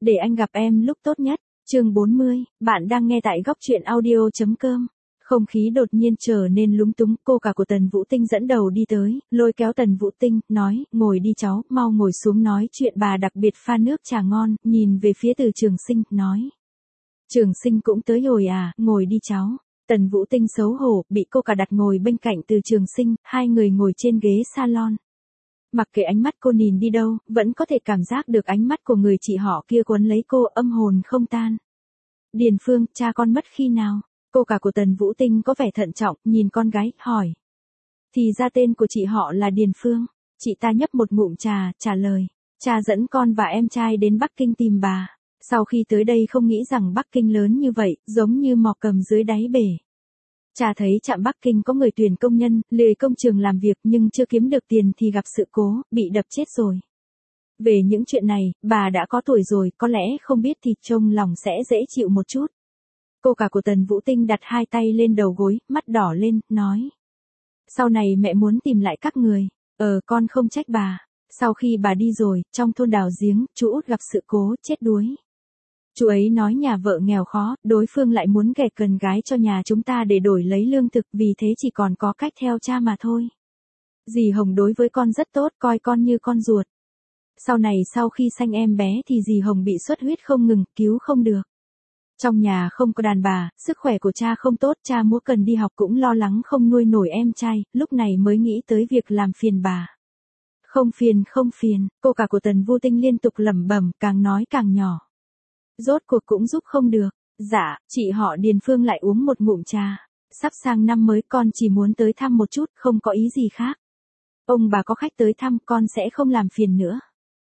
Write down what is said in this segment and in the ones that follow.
Để anh gặp em lúc tốt nhất. Chương 40, bạn đang nghe tại góc truyện audio.com. Không khí đột nhiên trở nên lúng túng, cô cả của Tần Vũ Tinh dẫn đầu đi tới, lôi kéo Tần Vũ Tinh, nói, ngồi đi cháu, mau ngồi xuống nói chuyện. Bà đặc biệt pha nước trà ngon, nhìn về phía Từ Trường Sinh, nói. Trường Sinh cũng tới rồi à, ngồi đi cháu. Tần Vũ Tinh xấu hổ, bị cô cả đặt ngồi bên cạnh Từ Trường Sinh, hai người ngồi trên ghế salon. Mặc kệ ánh mắt cô nhìn đi đâu, vẫn có thể cảm giác được ánh mắt của người chị họ kia quấn lấy cô, âm hồn không tan. Điền Phương, cha con mất khi nào? Cô cả của Tần Vũ Tinh có vẻ thận trọng, nhìn con gái, hỏi. Thì ra tên của chị họ là Điền Phương. Chị ta nhấp một ngụm trà, trả lời. Cha dẫn con và em trai đến Bắc Kinh tìm bà. Sau khi tới đây không nghĩ rằng Bắc Kinh lớn như vậy, giống như mò cầm dưới đáy bể. Cha thấy trạm Bắc Kinh có người tuyển công nhân, lười công trường làm việc nhưng chưa kiếm được tiền thì gặp sự cố, bị đập chết rồi. Về những chuyện này, bà đã có tuổi rồi, có lẽ không biết thì trông lòng sẽ dễ chịu một chút. Cô cả của Tần Vũ Tinh đặt hai tay lên đầu gối, mắt đỏ lên, nói. Sau này mẹ muốn tìm lại các người. Con không trách bà. Sau khi bà đi rồi, trong thôn đào giếng, chú út gặp sự cố, chết đuối. Chú ấy nói nhà vợ nghèo khó, đối phương lại muốn ghẻ cần gái cho nhà chúng ta để đổi lấy lương thực, vì thế chỉ còn có cách theo cha mà thôi. Dì Hồng đối với con rất tốt, coi con như con ruột. Sau này sau khi sanh em bé thì dì Hồng bị xuất huyết không ngừng, cứu không được. Trong nhà không có đàn bà, sức khỏe của cha không tốt, cha muốn cần đi học cũng lo lắng không nuôi nổi em trai, lúc này mới nghĩ tới việc làm phiền bà. Không phiền, cô cả của Tần Vũ Tinh liên tục lẩm bẩm, càng nói càng nhỏ. Rốt cuộc cũng giúp không được. Dạ, chị họ Điền Phương lại uống một ngụm trà. Sắp sang năm mới con chỉ muốn tới thăm một chút, không có ý gì khác. Ông bà có khách tới thăm con sẽ không làm phiền nữa.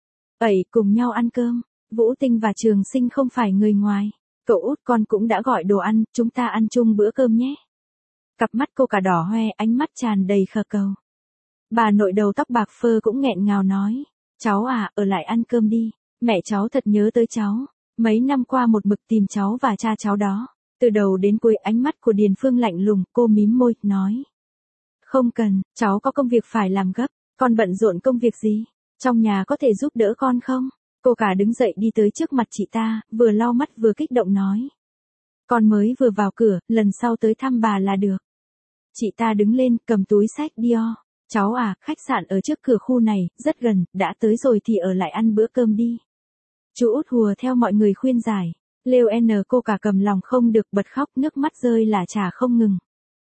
Cùng nhau ăn cơm. Vũ Tinh và Trường Sinh không phải người ngoài. Cậu út con cũng đã gọi đồ ăn, chúng ta ăn chung bữa cơm nhé. Cặp mắt cô cả đỏ hoe, ánh mắt tràn đầy khờ cầu. Bà nội đầu tóc bạc phơ cũng nghẹn ngào nói. Cháu à, ở lại ăn cơm đi. Mẹ cháu thật nhớ tới cháu. Mấy năm qua một mực tìm cháu và cha cháu đó. Từ đầu đến cuối ánh mắt của Điền Phương lạnh lùng, cô mím môi, nói. Không cần, cháu có công việc phải làm gấp. Con bận rộn công việc gì? Trong nhà có thể giúp đỡ con không? Cô cả đứng dậy đi tới trước mặt chị ta, vừa lau mắt vừa kích động nói. Con mới vừa vào cửa, lần sau tới thăm bà là được. Chị ta đứng lên, cầm túi xách Dior. Cháu à, khách sạn ở trước cửa khu này, rất gần, đã tới rồi thì ở lại ăn bữa cơm đi. Chú út hùa theo mọi người khuyên giải. Lêu cô cả cầm lòng không được bật khóc, nước mắt rơi lả chả không ngừng.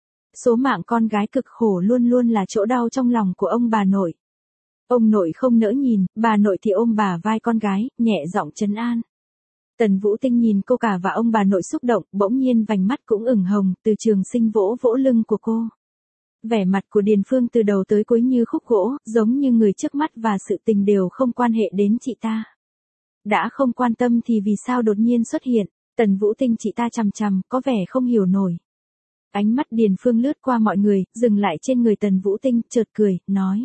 Số mạng con gái cực khổ luôn luôn là chỗ đau trong lòng của ông bà nội. Ông nội không nỡ nhìn, bà nội thì ôm bà vai con gái, nhẹ giọng trấn an. Tần Vũ Tinh nhìn cô cả và ông bà nội xúc động, bỗng nhiên vành mắt cũng ửng hồng, Từ Trường Sinh vỗ vỗ lưng của cô. Vẻ mặt của Điền Phương từ đầu tới cuối như khúc gỗ, giống như người trước mắt và sự tình đều không quan hệ đến chị ta. Đã không quan tâm thì vì sao đột nhiên xuất hiện, Tần Vũ Tinh chị ta chằm chằm, có vẻ không hiểu nổi. Ánh mắt Điền Phương lướt qua mọi người, dừng lại trên người Tần Vũ Tinh, chợt cười, nói.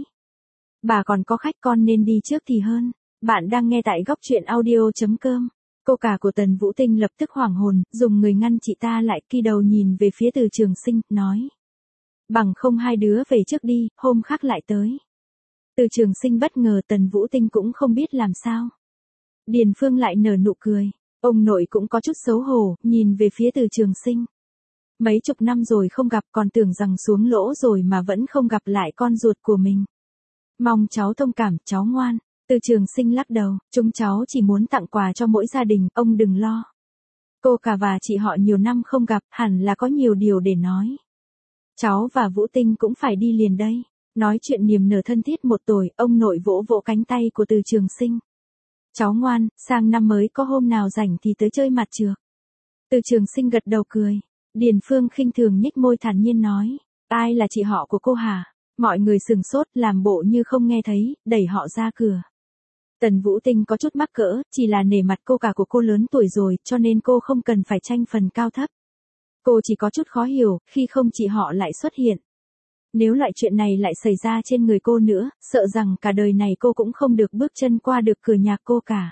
Bà còn có khách, con nên đi trước thì hơn. Bạn đang nghe tại góc truyện audio.com. Cô cả của Tần Vũ Tinh lập tức hoảng hồn, dùng người ngăn chị ta lại, kỳ đầu nhìn về phía Từ Trường Sinh, nói. Bằng không hai đứa về trước đi, hôm khác lại tới. Từ Trường Sinh bất ngờ, Tần Vũ Tinh cũng không biết làm sao. Điền Phương lại nở nụ cười. Ông nội cũng có chút xấu hổ, nhìn về phía Từ Trường Sinh. Mấy chục năm rồi không gặp, còn tưởng rằng xuống lỗ rồi mà vẫn không gặp lại con ruột của mình. Mong cháu thông cảm, cháu ngoan. Từ Trường Sinh lắc đầu, chúng cháu chỉ muốn tặng quà cho mỗi gia đình, ông đừng lo. Cô cả và chị họ nhiều năm không gặp, hẳn là có nhiều điều để nói. Cháu và Vũ Tinh cũng phải đi liền đây. Nói chuyện niềm nở thân thiết một tuổi, ông nội vỗ vỗ cánh tay của Từ Trường Sinh. Cháu ngoan, sang năm mới có hôm nào rảnh thì tới chơi mặt trược. Từ Trường Sinh gật đầu cười. Điền Phương khinh thường nhếch môi thản nhiên nói. Ai là chị họ của cô hả? Mọi người sừng sốt, làm bộ như không nghe thấy, đẩy họ ra cửa. Tần Vũ Tinh có chút mắc cỡ, chỉ là nể mặt cô cả của cô lớn tuổi rồi, cho nên cô không cần phải tranh phần cao thấp. Cô chỉ có chút khó hiểu, khi không chị họ lại xuất hiện. Nếu loại chuyện này lại xảy ra trên người cô nữa, sợ rằng cả đời này cô cũng không được bước chân qua được cửa nhà cô cả.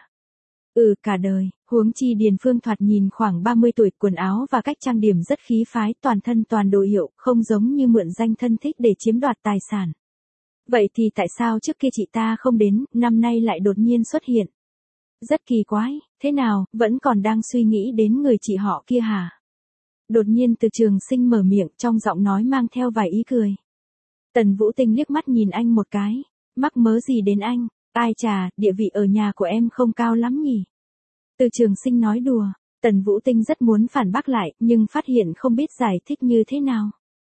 Cả đời, huống chi Điền Phương thoạt nhìn khoảng 30 tuổi, quần áo và cách trang điểm rất khí phái, toàn thân toàn đồ hiệu, không giống như mượn danh thân thích để chiếm đoạt tài sản. Vậy thì tại sao trước kia chị ta không đến, năm nay lại đột nhiên xuất hiện? Rất kỳ quái, thế nào, vẫn còn đang suy nghĩ đến người chị họ kia hả? Đột nhiên Từ Trường Sinh mở miệng, trong giọng nói mang theo vài ý cười. Tần Vũ Tinh liếc mắt nhìn anh một cái. Mắc mớ gì đến anh? Ai chà, địa vị ở nhà của em không cao lắm nhỉ? Từ Trường Sinh nói đùa. Tần Vũ Tinh rất muốn phản bác lại, nhưng phát hiện không biết giải thích như thế nào.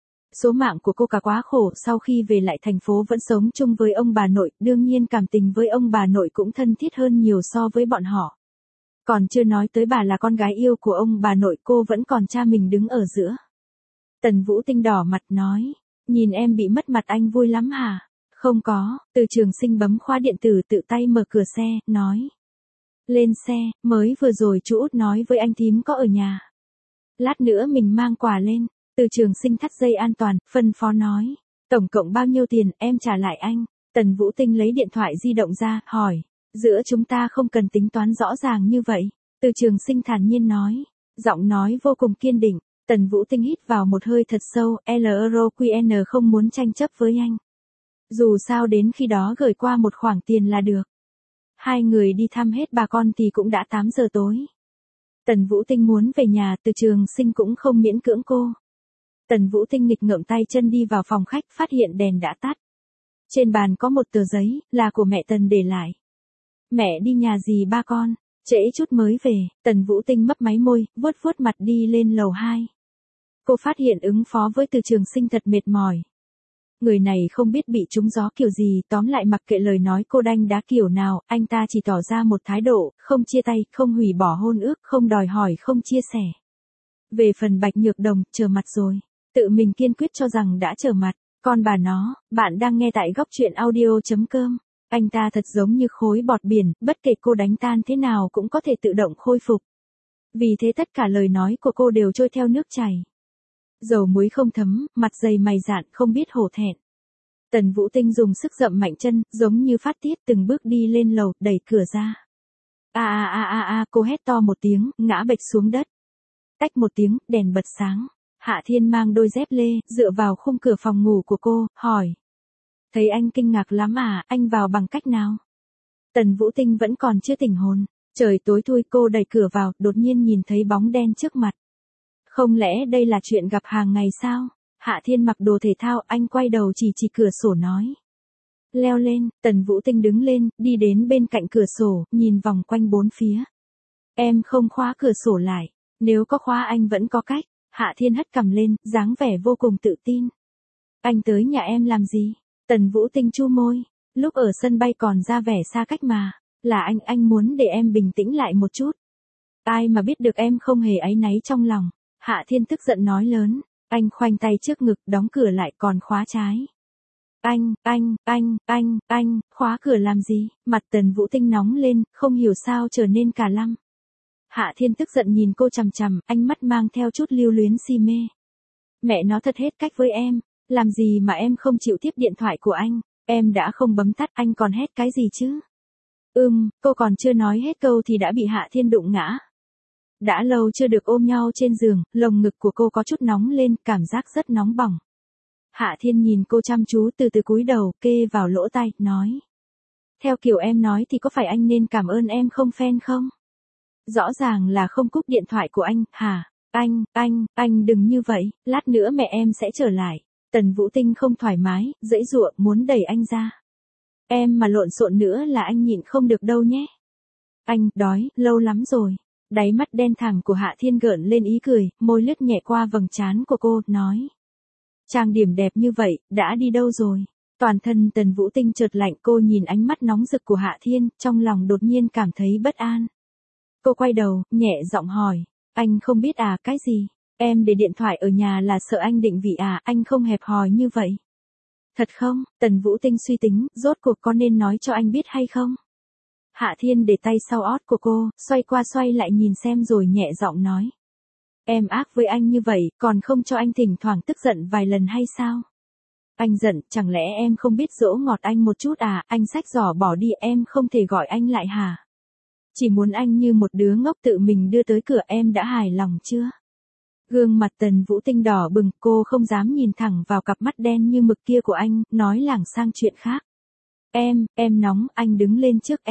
Số mạng của cô cả quá khổ, sau khi về lại thành phố vẫn sống chung với ông bà nội, đương nhiên cảm tình với ông bà nội cũng thân thiết hơn nhiều so với bọn họ. Còn chưa nói tới bà là con gái yêu của ông bà nội, cô vẫn còn cha mình đứng ở giữa. Tần Vũ Tinh đỏ mặt nói, nhìn em bị mất mặt anh vui lắm hả? Không có. Từ Trường Sinh bấm khóa điện tử tự tay mở cửa xe, nói. Lên xe, mới vừa rồi chú Út nói với anh thím có ở nhà. Lát nữa mình mang quà lên. Từ Trường Sinh thắt dây an toàn, phân phó nói. Tổng cộng bao nhiêu tiền, em trả lại anh. Tần Vũ Tinh lấy điện thoại di động ra, hỏi. Giữa chúng ta không cần tính toán rõ ràng như vậy. Từ Trường Sinh thản nhiên nói. Giọng nói vô cùng kiên định. Tần Vũ Tinh hít vào một hơi thật sâu, LRQN không muốn tranh chấp với anh. Dù sao đến khi đó gửi qua một khoản tiền là được. Hai người đi thăm hết bà con thì cũng đã 8 giờ tối. Tần Vũ Tinh muốn về nhà, Từ Trường Sinh cũng không miễn cưỡng cô. Tần Vũ Tinh nghịch ngợm tay chân đi vào phòng khách, phát hiện đèn đã tắt. Trên bàn có một tờ giấy, là của mẹ Tần để lại. Mẹ đi nhà gì ba con, trễ chút mới về. Tần Vũ Tinh mấp máy môi, vuốt vuốt mặt đi lên lầu 2. Cô phát hiện ứng phó với Từ Trường Sinh thật mệt mỏi. Người này không biết bị trúng gió kiểu gì, tóm lại mặc kệ lời nói cô đanh đá kiểu nào, anh ta chỉ tỏ ra một thái độ, không chia tay, không hủy bỏ hôn ước, không đòi hỏi, không chia sẻ. Về phần Bạch Nhược Đồng, trở mặt rồi. Tự mình kiên quyết cho rằng đã trở mặt. Con bà nó, bạn đang nghe tại góc truyện audio.com. Anh ta thật giống như khối bọt biển, bất kể cô đánh tan thế nào cũng có thể tự động khôi phục. Vì thế tất cả lời nói của cô đều trôi theo nước chảy. Dầu muối không thấm, mặt dày mày dạn, không biết hổ thẹn. Tần Vũ Tinh dùng sức dậm mạnh chân, giống như phát tiết, từng bước đi lên lầu, đẩy cửa ra. Cô hét to một tiếng, ngã bệch xuống đất. Tách một tiếng, đèn bật sáng. Hạ Thiên mang đôi dép lê, dựa vào khung cửa phòng ngủ của cô, hỏi. Thấy anh kinh ngạc lắm à, anh vào bằng cách nào? Tần Vũ Tinh vẫn còn chưa tỉnh hồn. Trời tối thui, cô đẩy cửa vào, đột nhiên nhìn thấy bóng đen trước mặt. Không lẽ đây là chuyện gặp hàng ngày sao? Hạ Thiên mặc đồ thể thao, anh quay đầu chỉ cửa sổ nói. Leo lên. Tần Vũ Tinh đứng lên, đi đến bên cạnh cửa sổ, nhìn vòng quanh bốn phía. Em không khóa cửa sổ lại. Nếu có khóa anh vẫn có cách. Hạ Thiên hất cằm lên, dáng vẻ vô cùng tự tin. Anh tới nhà em làm gì? Tần Vũ Tinh chu môi. Lúc ở sân bay còn ra vẻ xa cách mà. Là anh muốn để em bình tĩnh lại một chút. Ai mà biết được em không hề áy náy trong lòng. Hạ Thiên tức giận nói lớn. Anh khoanh tay trước ngực, đóng cửa lại còn khóa trái. Anh, khóa cửa làm gì? Mặt Tần Vũ Tinh nóng lên, không hiểu sao trở nên cả lăm. Hạ Thiên tức giận nhìn cô chằm chằm, ánh mắt mang theo chút lưu luyến si mê. Mẹ nó thật hết cách với em, làm gì mà em không chịu tiếp điện thoại của anh, em đã không bấm tắt, anh còn hét cái gì chứ? Cô còn chưa nói hết câu thì đã bị Hạ Thiên đụng ngã. Đã lâu chưa được ôm nhau trên giường, lồng ngực của cô có chút nóng lên, cảm giác rất nóng bỏng. Hạ Thiên nhìn cô chăm chú, từ từ cúi đầu, kê vào lỗ tai, nói. Theo kiểu em nói thì có phải anh nên cảm ơn em không fan không? Rõ ràng là không cúp điện thoại của anh, hả? Anh đừng như vậy, lát nữa mẹ em sẽ trở lại. Tần Vũ Tinh không thoải mái, giãy giụa, muốn đẩy anh ra. Em mà lộn xộn nữa là anh nhịn không được đâu nhé. Anh, đói, lâu lắm rồi. Đáy mắt đen thẳm của Hạ Thiên gợn lên ý cười, môi lướt nhẹ qua vầng trán của cô, nói. Trang điểm đẹp như vậy, đã đi đâu rồi? Toàn thân Tần Vũ Tinh chợt lạnh, cô nhìn ánh mắt nóng rực của Hạ Thiên, trong lòng đột nhiên cảm thấy bất an. Cô quay đầu, nhẹ giọng hỏi. Anh không biết à, cái gì? Em để điện thoại ở nhà là sợ anh định vị à, anh không hẹp hòi như vậy. Thật không? Tần Vũ Tinh suy tính, rốt cuộc có nên nói cho anh biết hay không? Hạ Thiên để tay sau ót của cô, xoay qua xoay lại nhìn xem rồi nhẹ giọng nói. Em ác với anh như vậy, còn không cho anh thỉnh thoảng tức giận vài lần hay sao? Anh giận, chẳng lẽ em không biết dỗ ngọt anh một chút à, anh xách giỏ bỏ đi, em không thể gọi anh lại hả? Chỉ muốn anh như một đứa ngốc tự mình đưa tới cửa, em đã hài lòng chưa? Gương mặt Tần Vũ Tinh đỏ bừng, cô không dám nhìn thẳng vào cặp mắt đen như mực kia của anh, nói lảng sang chuyện khác. Em nóng, anh đứng lên trước em.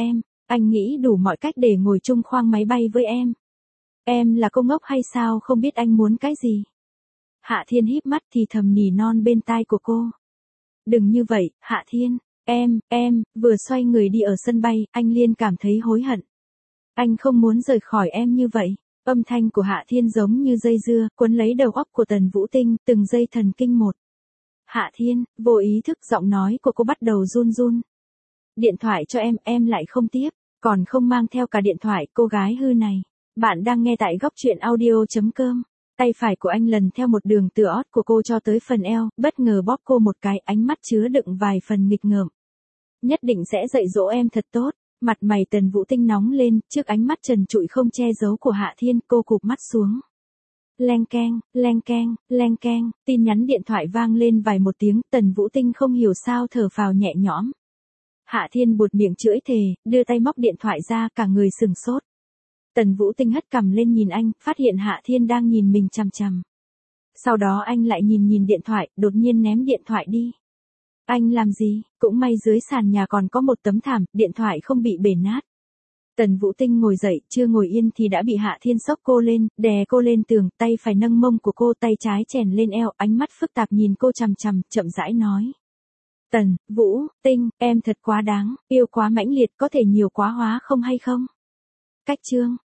Anh nghĩ đủ mọi cách để ngồi chung khoang máy bay với em. Em là cô ngốc hay sao không biết anh muốn cái gì? Hạ Thiên híp mắt thì thầm nỉ non bên tai của cô. Đừng như vậy, Hạ Thiên. Vừa xoay người đi ở sân bay, anh liền cảm thấy hối hận. Anh không muốn rời khỏi em như vậy. Âm thanh của Hạ Thiên giống như dây dưa, quấn lấy đầu óc của Tần Vũ Tinh, từng giây thần kinh một. Hạ Thiên, vô ý thức giọng nói của cô bắt đầu run run. Điện thoại cho em lại không tiếp, còn không mang theo cả điện thoại, cô gái hư này. Bạn đang nghe tại góc truyện audio.com. Tay phải của anh lần theo một đường từ ót của cô cho tới phần eo, bất ngờ bóp cô một cái, ánh mắt chứa đựng vài phần nghịch ngợm. Nhất định sẽ dạy dỗ em thật tốt. Mặt mày Tần Vũ Tinh nóng lên, trước ánh mắt trần trụi không che giấu của Hạ Thiên, cô cụp mắt xuống. Leng keng, tin nhắn điện thoại vang lên vài một tiếng, Tần Vũ Tinh không hiểu sao thở phào nhẹ nhõm. Hạ Thiên buột miệng chưỡi thề, đưa tay móc điện thoại ra, cả người sừng sốt. Tần Vũ Tinh hất cằm lên nhìn anh, phát hiện Hạ Thiên đang nhìn mình chằm chằm. Sau đó anh lại nhìn điện thoại, đột nhiên ném điện thoại đi. Anh làm gì? Cũng may dưới sàn nhà còn có một tấm thảm, điện thoại không bị bể nát. Tần Vũ Tinh ngồi dậy, chưa ngồi yên thì đã bị Hạ Thiên xốc cô lên, đè cô lên tường, tay phải nâng mông của cô, tay trái chèn lên eo, ánh mắt phức tạp nhìn cô chằm chằm, chậm rãi nói. Tần Vũ Tinh, em thật quá đáng, yêu quá mãnh liệt, có thể nhiều quá hóa không hay không? Cách chương.